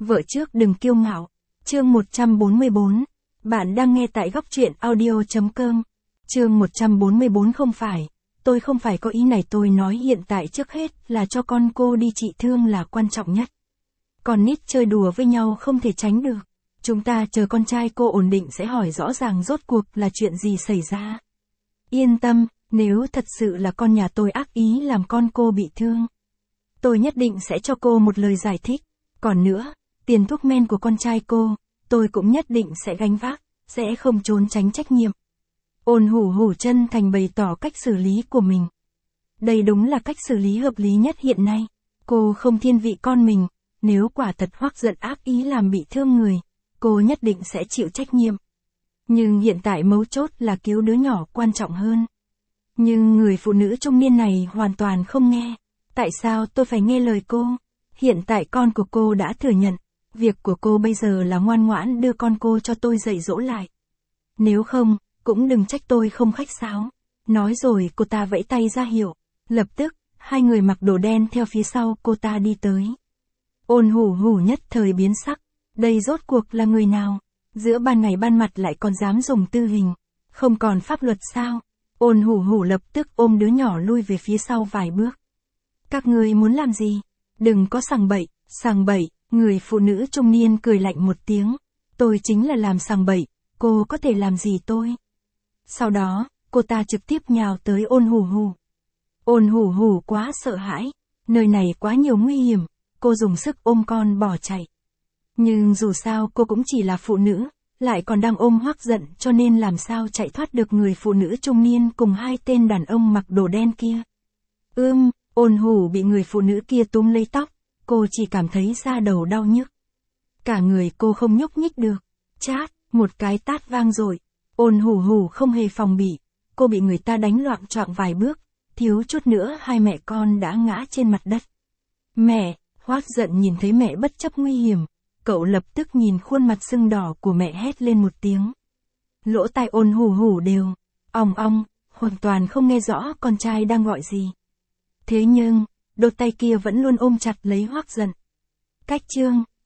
Vợ trước đừng kiêu ngạo. Chương 144. Bạn đang nghe tại góc truyện audio.com. Chương 144 tôi không phải có ý này, tôi nói hiện tại trước hết là cho con cô đi trị thương là quan trọng nhất. Con nít chơi đùa với nhau không thể tránh được. Chúng ta chờ con trai cô ổn định sẽ hỏi rõ ràng rốt cuộc là chuyện gì xảy ra. Yên tâm, nếu thật sự là con nhà tôi ác ý làm con cô bị thương, tôi nhất định sẽ cho cô một lời giải thích. Còn nữa, tiền thuốc men của con trai cô, tôi cũng nhất định sẽ gánh vác, sẽ không trốn tránh trách nhiệm. Ôn Hủ Hủ chân thành bày tỏ cách xử lý của mình. Đây đúng là cách xử lý hợp lý nhất hiện nay. Cô không thiên vị con mình, nếu quả thật Hoắc giận ác ý làm bị thương người, cô nhất định sẽ chịu trách nhiệm. Nhưng hiện tại mấu chốt là cứu đứa nhỏ quan trọng hơn. Nhưng người phụ nữ trung niên này hoàn toàn không nghe. Tại sao tôi phải nghe lời cô? Hiện tại con của cô đã thừa nhận, việc của cô bây giờ là ngoan ngoãn đưa con cô cho tôi dạy dỗ lại. Nếu không, cũng đừng trách tôi không khách sáo. Nói rồi cô ta vẫy tay ra hiệu. Lập tức, hai người mặc đồ đen theo phía sau cô ta đi tới. Ôn Hủ Hủ nhất thời biến sắc. Đây rốt cuộc là người nào? Giữa ban ngày ban mặt lại còn dám dùng tư hình. Không còn pháp luật sao? Ôn Hủ Hủ lập tức ôm đứa nhỏ lui về phía sau vài bước. Các ngươi muốn làm gì? Đừng có sằng bậy, người phụ nữ trung niên cười lạnh một tiếng. Tôi chính là làm sằng bậy, cô có thể làm gì tôi? Sau đó, cô ta trực tiếp nhào tới Ôn Hủ Hủ. Ôn Hủ Hủ quá sợ hãi, nơi này quá nhiều nguy hiểm, cô dùng sức ôm con bỏ chạy. Nhưng dù sao cô cũng chỉ là phụ nữ, lại còn đang ôm Hoắc giận, cho nên làm sao chạy thoát được người phụ nữ trung niên cùng hai tên đàn ông mặc đồ đen kia. Ôn Hủ bị người phụ nữ kia túm lấy tóc, cô chỉ cảm thấy da đầu đau nhức. Cả người cô không nhúc nhích được. Chát, một cái tát vang dội. Ôn Hủ Hủ không hề phòng bị, cô bị người ta đánh loạng choạng vài bước, thiếu chút nữa hai mẹ con đã ngã trên mặt đất. Mẹ, Hoắc giận nhìn thấy mẹ bất chấp nguy hiểm, cậu lập tức nhìn khuôn mặt sưng đỏ của mẹ hét lên một tiếng. Lỗ tai Ôn Hủ Hủ đều ong ong, hoàn toàn không nghe rõ con trai đang gọi gì. Thế nhưng, đôi tay kia vẫn luôn ôm chặt lấy Hoắc giận. Cách chương